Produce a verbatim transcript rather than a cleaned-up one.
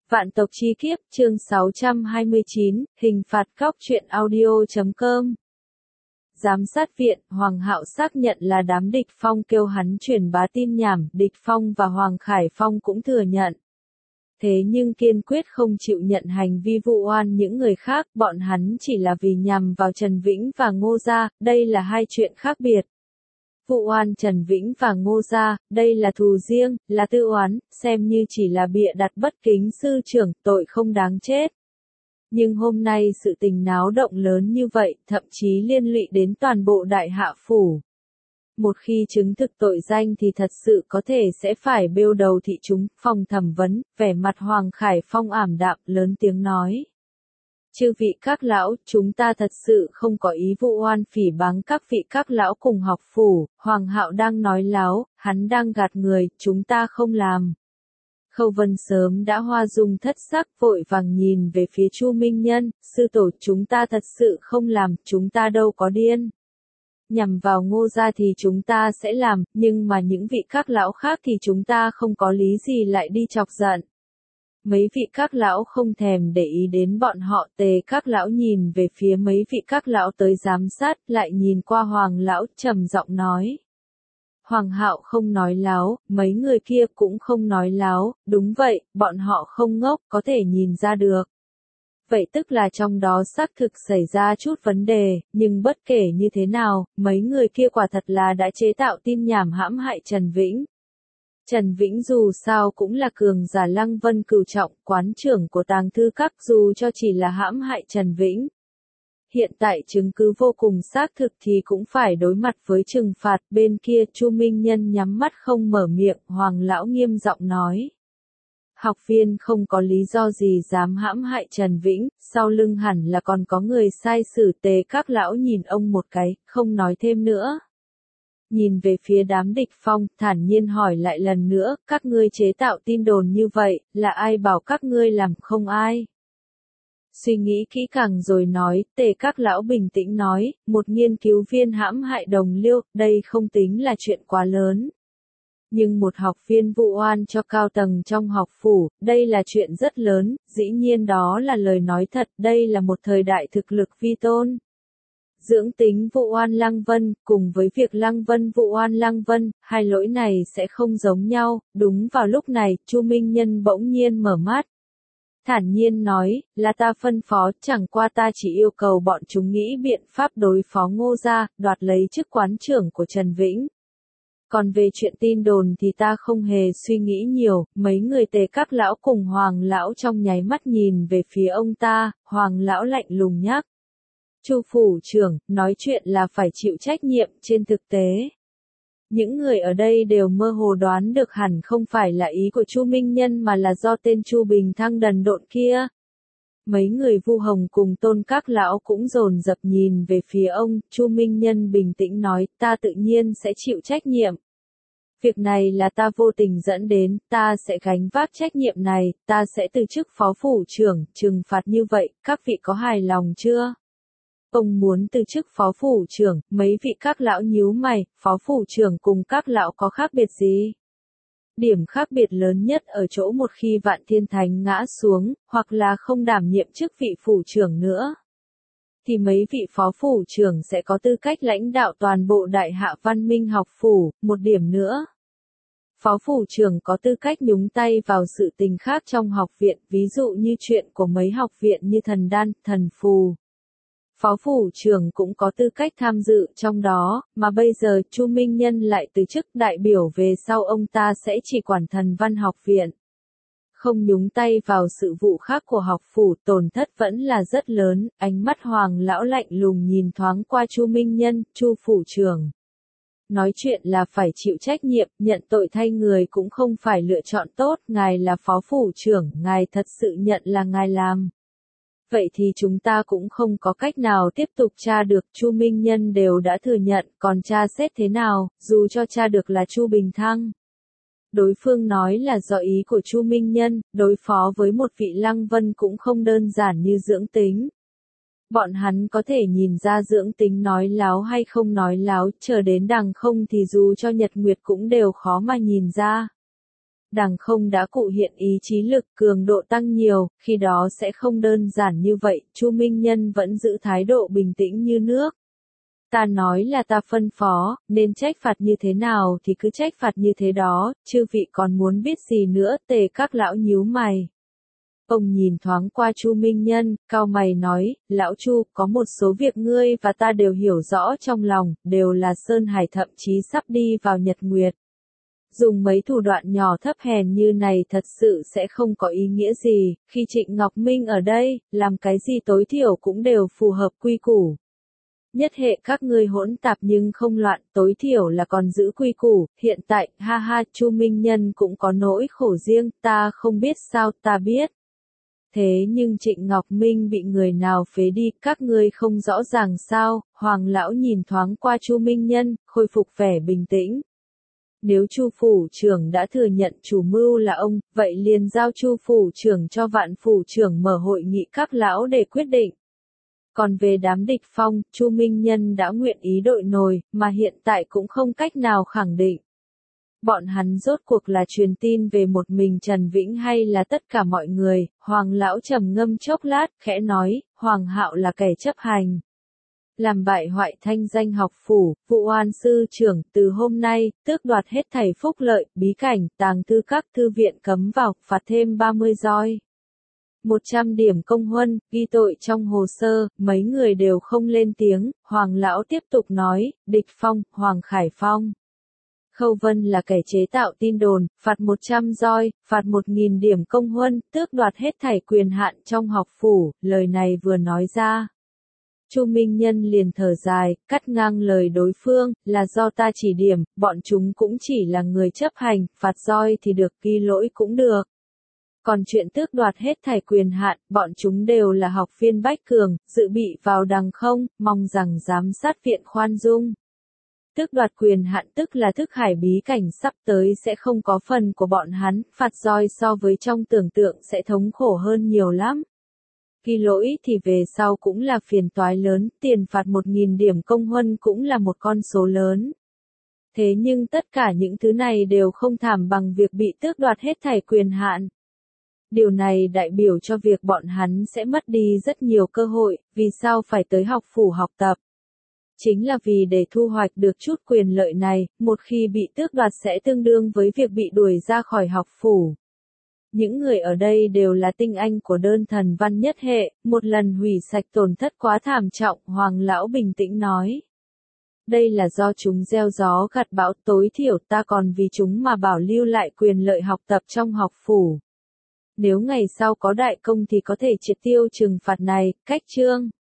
Vạn tộc chi kiếp, chương sáu trăm hai mươi chín, hình phạt cóc truyện audio chấm com. Giám sát viện, Hoàng Hạo xác nhận là đám địch phong kêu hắn truyền bá tin nhảm, địch phong và Hoàng Khải Phong cũng thừa nhận. Thế nhưng kiên quyết không chịu nhận hành vi vụ oan những người khác, bọn hắn chỉ là vì nhằm vào Trần Vĩnh và Ngô Gia, đây là hai chuyện khác biệt. Vụ oan Trần Vĩnh và Ngô Gia, đây là thù riêng, là tư oán, xem như chỉ là bịa đặt bất kính sư trưởng, tội không đáng chết. Nhưng hôm nay sự tình náo động lớn như vậy, thậm chí liên lụy đến toàn bộ đại hạ phủ. Một khi chứng thực tội danh thì thật sự có thể sẽ phải bêu đầu thị chúng, phòng thẩm vấn, vẻ mặt Hoàng Khải Phong ảm đạm, lớn tiếng nói. Chư vị các lão, chúng ta thật sự không có ý vụ oan phỉ báng các vị các lão cùng học phủ, Hoàng Hạo đang nói láo, hắn đang gạt người, chúng ta không làm. Khâu Vân sớm đã hoa dung thất sắc, vội vàng nhìn về phía Chu Minh Nhân, sư tổ, chúng ta thật sự không làm, chúng ta đâu có điên. Nhằm vào Ngô Gia thì chúng ta sẽ làm, nhưng mà những vị các lão khác thì chúng ta không có lý gì lại đi chọc giận. Mấy vị các lão không thèm để ý đến bọn họ, Tề các lão nhìn về phía mấy vị các lão tới giám sát, lại nhìn qua Hoàng lão, trầm giọng nói. Hoàng Hạo không nói láo, mấy người kia cũng không nói láo, đúng vậy, bọn họ không ngốc, có thể nhìn ra được. Vậy tức là trong đó xác thực xảy ra chút vấn đề, nhưng bất kể như thế nào, mấy người kia quả thật là đã chế tạo tin nhảm hãm hại Trần Vĩnh. Trần Vĩnh dù sao cũng là cường giả Lăng Vân cửu trọng, quán trưởng của Tàng Thư Các, dù cho chỉ là hãm hại Trần Vĩnh. Hiện tại chứng cứ vô cùng xác thực thì cũng phải đối mặt với trừng phạt. Bên kia Chu Minh Nhân nhắm mắt không mở miệng, Hoàng lão nghiêm giọng nói. Học viên không có lý do gì dám hãm hại Trần Vĩnh, sau lưng hẳn là còn có người sai xử. Tề các lão nhìn ông một cái, không nói thêm nữa. Nhìn về phía đám địch phong, thản nhiên hỏi lại lần nữa, các ngươi chế tạo tin đồn như vậy, là ai bảo các ngươi làm, không ai. Suy nghĩ kỹ càng rồi nói, Tề các lão bình tĩnh nói, một nghiên cứu viên hãm hại đồng liêu, đây không tính là chuyện quá lớn. Nhưng một học viên vụ oan cho cao tầng trong học phủ, đây là chuyện rất lớn, dĩ nhiên đó là lời nói thật, đây là một thời đại thực lực vi tôn. Dưỡng tính vụ oan Lăng Vân, cùng với việc Lăng Vân vụ oan Lăng Vân, hai lỗi này sẽ không giống nhau. Đúng vào lúc này, Chu Minh Nhân bỗng nhiên mở mắt. Thản nhiên nói, là ta phân phó, chẳng qua ta chỉ yêu cầu bọn chúng nghĩ biện pháp đối phó Ngô Gia, đoạt lấy chức quán trưởng của Trần Vĩnh. Còn về chuyện tin đồn thì ta không hề suy nghĩ nhiều, mấy người Tề các lão cùng Hoàng lão trong nháy mắt nhìn về phía ông ta, Hoàng lão lạnh lùng nhắc. Chu phủ trưởng, nói chuyện là phải chịu trách nhiệm, trên thực tế. Những người ở đây đều mơ hồ đoán được hẳn không phải là ý của Chu Minh Nhân mà là do tên Chu Bình Thăng đần độn kia. Mấy người Vu Hồng cùng Tôn các lão cũng dồn dập nhìn về phía ông, Chu Minh Nhân bình tĩnh nói, ta tự nhiên sẽ chịu trách nhiệm. Việc này là ta vô tình dẫn đến, ta sẽ gánh vác trách nhiệm này, ta sẽ từ chức phó phủ trưởng, trừng phạt như vậy, các vị có hài lòng chưa? Ông muốn từ chức phó phủ trưởng, mấy vị các lão nhíu mày, phó phủ trưởng cùng các lão có khác biệt gì? Điểm khác biệt lớn nhất ở chỗ một khi Vạn Thiên Thánh ngã xuống, hoặc là không đảm nhiệm chức vị phủ trưởng nữa, thì mấy vị phó phủ trưởng sẽ có tư cách lãnh đạo toàn bộ đại hạ văn minh học phủ. Một điểm nữa, phó phủ trưởng có tư cách nhúng tay vào sự tình khác trong học viện, ví dụ như chuyện của mấy học viện như thần đan, thần phù. Phó phủ trưởng cũng có tư cách tham dự trong đó, mà bây giờ Chu Minh Nhân lại từ chức đại biểu về sau ông ta sẽ chỉ quản thần văn học viện. Không nhúng tay vào sự vụ khác của học phủ, tổn thất vẫn là rất lớn. Ánh mắt Hoàng lão lạnh lùng nhìn thoáng qua Chu Minh Nhân, Chu phủ trưởng. Nói chuyện là phải chịu trách nhiệm, nhận tội thay người cũng không phải lựa chọn tốt, ngài là phó phủ trưởng, ngài thật sự nhận là ngài làm. Vậy thì chúng ta cũng không có cách nào tiếp tục tra được, Chu Minh Nhân đều đã thừa nhận, còn tra xét thế nào, dù cho tra được là Chu Bình Thăng. Đối phương nói là do ý của Chu Minh Nhân, đối phó với một vị Lăng Vân cũng không đơn giản như dưỡng tính. Bọn hắn có thể nhìn ra dưỡng tính nói láo hay không nói láo, chờ đến đằng không thì dù cho Nhật Nguyệt cũng đều khó mà nhìn ra. Đằng không đã cụ hiện ý chí lực cường độ tăng nhiều, khi đó sẽ không đơn giản như vậy, Chu Minh Nhân vẫn giữ thái độ bình tĩnh như nước. Ta nói là ta phân phó, nên trách phạt như thế nào thì cứ trách phạt như thế đó, chư vị còn muốn biết gì nữa, Tề các lão nhíu mày. Ông nhìn thoáng qua Chu Minh Nhân, cau mày nói, lão Chu, có một số việc ngươi và ta đều hiểu rõ trong lòng, đều là Sơn Hải thậm chí sắp đi vào Nhật Nguyệt. Dùng mấy thủ đoạn nhỏ thấp hèn như này thật sự sẽ không có ý nghĩa gì, khi Trịnh Ngọc Minh ở đây, làm cái gì tối thiểu cũng đều phù hợp quy củ. Nhất hệ các ngươi hỗn tạp nhưng không loạn, tối thiểu là còn giữ quy củ, hiện tại, ha ha, Chu Minh Nhân cũng có nỗi khổ riêng, ta không biết sao, ta biết. Thế nhưng Trịnh Ngọc Minh bị người nào phế đi, các ngươi không rõ ràng sao, Hoàng lão nhìn thoáng qua Chu Minh Nhân, khôi phục vẻ bình tĩnh. Nếu Chu phủ trưởng đã thừa nhận chủ mưu là ông, vậy liền giao Chu phủ trưởng cho Vạn phủ trưởng mở hội nghị các lão để quyết định. Còn về đám địch phong, Chu Minh Nhân đã nguyện ý đội nồi, mà hiện tại cũng không cách nào khẳng định. Bọn hắn rốt cuộc là truyền tin về một mình Trần Vĩnh hay là tất cả mọi người, Hoàng lão trầm ngâm chốc lát, khẽ nói, Hoàng hạo là kẻ chấp hành. Làm bại hoại thanh danh học phủ, vụ oan sư trưởng, từ hôm nay, tước đoạt hết thảy phúc lợi, bí cảnh, tàng thư các thư viện cấm vào, phạt thêm ba mươi roi. một trăm điểm công huân, ghi tội trong hồ sơ, mấy người đều không lên tiếng, Hoàng lão tiếp tục nói, địch phong, Hoàng Khải Phong. Khâu Vân là kẻ chế tạo tin đồn, phạt một trăm roi, phạt một nghìn điểm công huân, tước đoạt hết thảy quyền hạn trong học phủ, lời này vừa nói ra. Chu Minh Nhân liền thở dài, cắt ngang lời đối phương, là do ta chỉ điểm, bọn chúng cũng chỉ là người chấp hành, phạt roi thì được, ghi lỗi cũng được. Còn chuyện tước đoạt hết thảy quyền hạn, bọn chúng đều là học viên Bách Cường, dự bị vào đằng không, mong rằng giám sát viện khoan dung. Tước đoạt quyền hạn tức là thức hải bí cảnh sắp tới sẽ không có phần của bọn hắn, phạt roi so với trong tưởng tượng sẽ thống khổ hơn nhiều lắm. Ghi lỗi thì về sau cũng là phiền toái lớn, tiền phạt một nghìn điểm công huân cũng là một con số lớn. Thế nhưng tất cả những thứ này đều không thảm bằng việc bị tước đoạt hết thảy quyền hạn. Điều này đại biểu cho việc bọn hắn sẽ mất đi rất nhiều cơ hội, vì sao phải tới học phủ học tập. Chính là vì để thu hoạch được chút quyền lợi này, một khi bị tước đoạt sẽ tương đương với việc bị đuổi ra khỏi học phủ. Những người ở đây đều là tinh anh của đơn thần văn nhất hệ, một lần hủy sạch tổn thất quá thảm trọng, Hoàng lão bình tĩnh nói. Đây là do chúng gieo gió gặt bão, tối thiểu ta còn vì chúng mà bảo lưu lại quyền lợi học tập trong học phủ. Nếu ngày sau có đại công thì có thể triệt tiêu trừng phạt này, cách chương.